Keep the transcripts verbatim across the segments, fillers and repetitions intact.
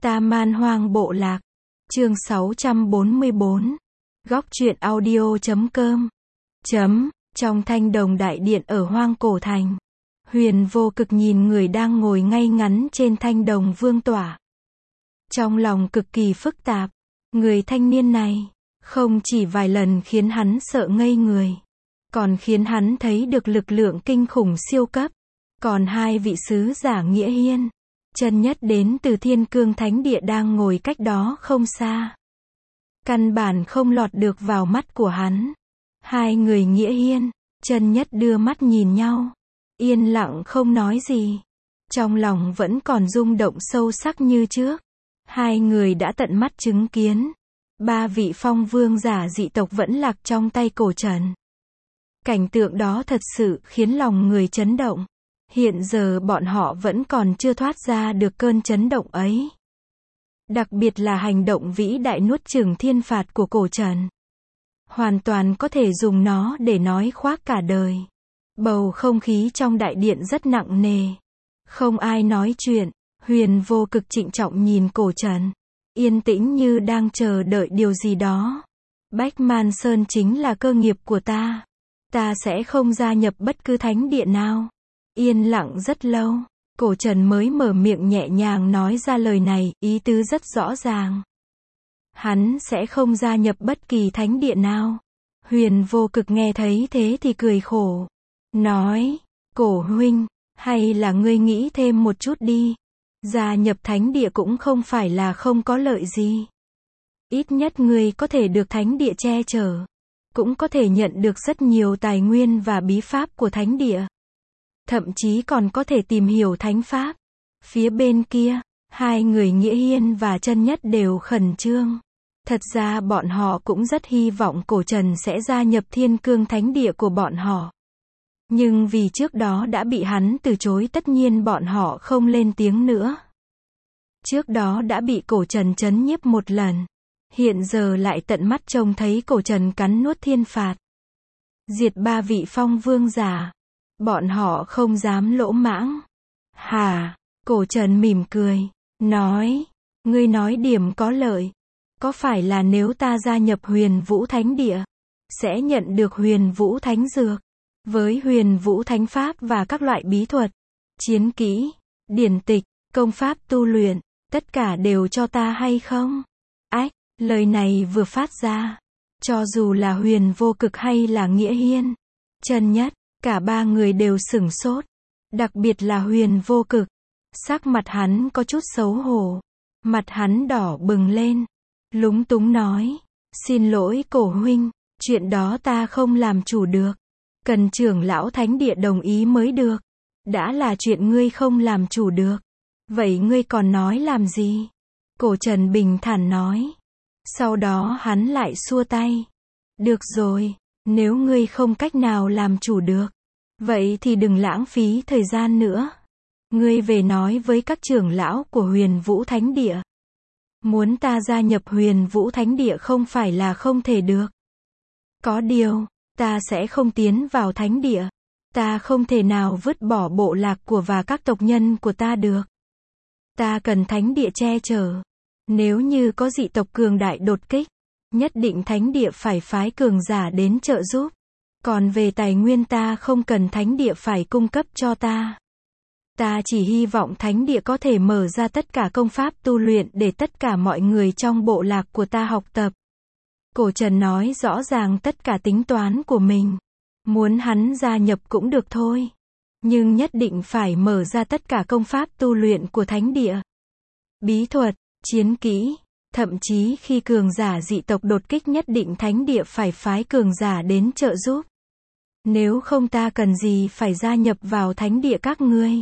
Ta Man Hoang Bộ Lạc. Chương sáu trăm bốn mươi bốn. Góc truyện audio chấm com. Chấm. Trong thanh đồng đại điện ở Hoang Cổ Thành, Huyền Vô Cực nhìn người đang ngồi ngay ngắn trên thanh đồng vương tỏa. Trong lòng cực kỳ phức tạp. Người thanh niên này, không chỉ vài lần khiến hắn sợ ngây người, còn khiến hắn thấy được lực lượng kinh khủng siêu cấp. Còn hai vị sứ giả Nghĩa Hiên, chân nhất đến từ Thiên Cương Thánh Địa đang ngồi cách đó không xa. Căn bản không lọt được vào mắt của hắn. Hai người Nghĩa Hiên, chân nhất đưa mắt nhìn nhau, yên lặng không nói gì. Trong lòng vẫn còn rung động sâu sắc như trước. Hai người đã tận mắt chứng kiến ba vị phong vương giả dị tộc vẫn lạc trong tay Cổ Trần. Cảnh tượng đó thật sự khiến lòng người chấn động. Hiện giờ bọn họ vẫn còn chưa thoát ra được cơn chấn động ấy. Đặc biệt là hành động vĩ đại nuốt chửng thiên phạt của Cổ Trần. Hoàn toàn có thể dùng nó để nói khoác cả đời. Bầu không khí trong đại điện rất nặng nề. Không ai nói chuyện. Huyền Vô Cực trịnh trọng nhìn Cổ Trần, yên tĩnh như đang chờ đợi điều gì đó. Bách Man Sơn chính là cơ nghiệp của ta. Ta sẽ không gia nhập bất cứ thánh địa nào. Yên lặng rất lâu, Cổ Trần mới mở miệng nhẹ nhàng nói ra lời này, ý tứ rất rõ ràng. Hắn sẽ không gia nhập bất kỳ thánh địa nào. Huyền Vô Cực nghe thấy thế thì cười khổ. Nói, Cổ huynh, hay là ngươi nghĩ thêm một chút đi. Gia nhập thánh địa cũng không phải là không có lợi gì. Ít nhất ngươi có thể được thánh địa che chở. Cũng có thể nhận được rất nhiều tài nguyên và bí pháp của thánh địa. Thậm chí còn có thể tìm hiểu thánh pháp. Phía bên kia, hai người Nghĩa Hiên và chân nhất đều khẩn trương. Thật ra bọn họ cũng rất hy vọng Cổ Trần sẽ gia nhập Thiên Cương Thánh Địa của bọn họ. Nhưng vì trước đó đã bị hắn từ chối, tất nhiên bọn họ không lên tiếng nữa. Trước đó đã bị Cổ Trần trấn nhiếp một lần. Hiện giờ lại tận mắt trông thấy Cổ Trần cắn nuốt thiên phạt, diệt ba vị phong vương giả. Bọn họ không dám lỗ mãng. Hà, Cổ Trần mỉm cười, nói, ngươi nói điểm có lợi. Có phải là nếu ta gia nhập Huyền Vũ Thánh Địa, sẽ nhận được Huyền Vũ Thánh Dược, với Huyền Vũ Thánh Pháp và các loại bí thuật, chiến kỹ, điển tịch, công pháp tu luyện, tất cả đều cho ta hay không? Ách, lời này vừa phát ra, cho dù là Huyền Vô Cực hay là Nghĩa Hiên, chân nhất, cả ba người đều sửng sốt. Đặc biệt là Huyền Vô Cực. Sắc mặt hắn có chút xấu hổ. Mặt hắn đỏ bừng lên. Lúng túng nói. Xin lỗi Cổ huynh. Chuyện đó ta không làm chủ được. Cần trưởng lão thánh địa đồng ý mới được. Đã là chuyện ngươi không làm chủ được. Vậy ngươi còn nói làm gì? Cổ Trần bình thản nói. Sau đó hắn lại xua tay. Được rồi. Nếu ngươi không cách nào làm chủ được, vậy thì đừng lãng phí thời gian nữa. Ngươi về nói với các trưởng lão của Huyền Vũ Thánh Địa. Muốn ta gia nhập Huyền Vũ Thánh Địa không phải là không thể được. Có điều, ta sẽ không tiến vào Thánh Địa. Ta không thể nào vứt bỏ bộ lạc của và các tộc nhân của ta được. Ta cần Thánh Địa che chở. Nếu như có dị tộc cường đại đột kích, nhất định Thánh Địa phải phái cường giả đến trợ giúp. Còn về tài nguyên ta không cần Thánh Địa phải cung cấp cho ta. Ta chỉ hy vọng Thánh Địa có thể mở ra tất cả công pháp tu luyện để tất cả mọi người trong bộ lạc của ta học tập. Cổ Trần nói rõ ràng tất cả tính toán của mình. Muốn hắn gia nhập cũng được thôi. Nhưng nhất định phải mở ra tất cả công pháp tu luyện của Thánh Địa. Bí thuật, chiến kỹ. Thậm chí khi cường giả dị tộc đột kích nhất định Thánh Địa phải phái cường giả đến trợ giúp. Nếu không ta cần gì phải gia nhập vào Thánh Địa các ngươi.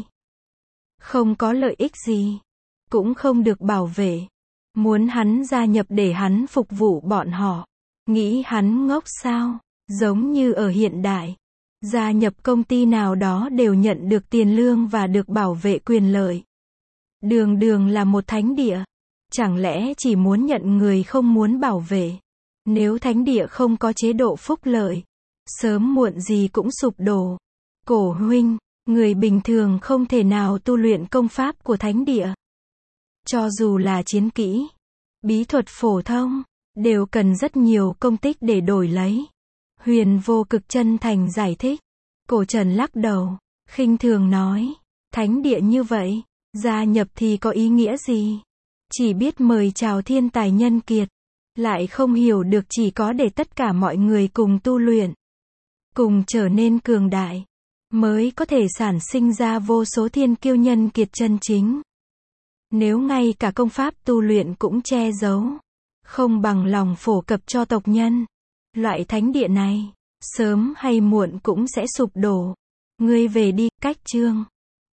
Không có lợi ích gì. Cũng không được bảo vệ. Muốn hắn gia nhập để hắn phục vụ bọn họ. Nghĩ hắn ngốc sao? Giống như ở hiện đại. Gia nhập công ty nào đó đều nhận được tiền lương và được bảo vệ quyền lợi. Đường đường là một thánh địa. Chẳng lẽ chỉ muốn nhận người không muốn bảo vệ? Nếu thánh địa không có chế độ phúc lợi, sớm muộn gì cũng sụp đổ. Cổ huynh, người bình thường không thể nào tu luyện công pháp của thánh địa. Cho dù là chiến kỹ, bí thuật phổ thông, đều cần rất nhiều công tích để đổi lấy. Huyền Vô Cực chân thành giải thích. Cổ Trần lắc đầu, khinh thường nói, thánh địa như vậy, gia nhập thì có ý nghĩa gì? Chỉ biết mời chào thiên tài nhân kiệt, lại không hiểu được chỉ có để tất cả mọi người cùng tu luyện, cùng trở nên cường đại, mới có thể sản sinh ra vô số thiên kiêu nhân kiệt chân chính. Nếu ngay cả công pháp tu luyện cũng che giấu, không bằng lòng phổ cập cho tộc nhân, loại thánh địa này, sớm hay muộn cũng sẽ sụp đổ. Ngươi về đi, cách chương.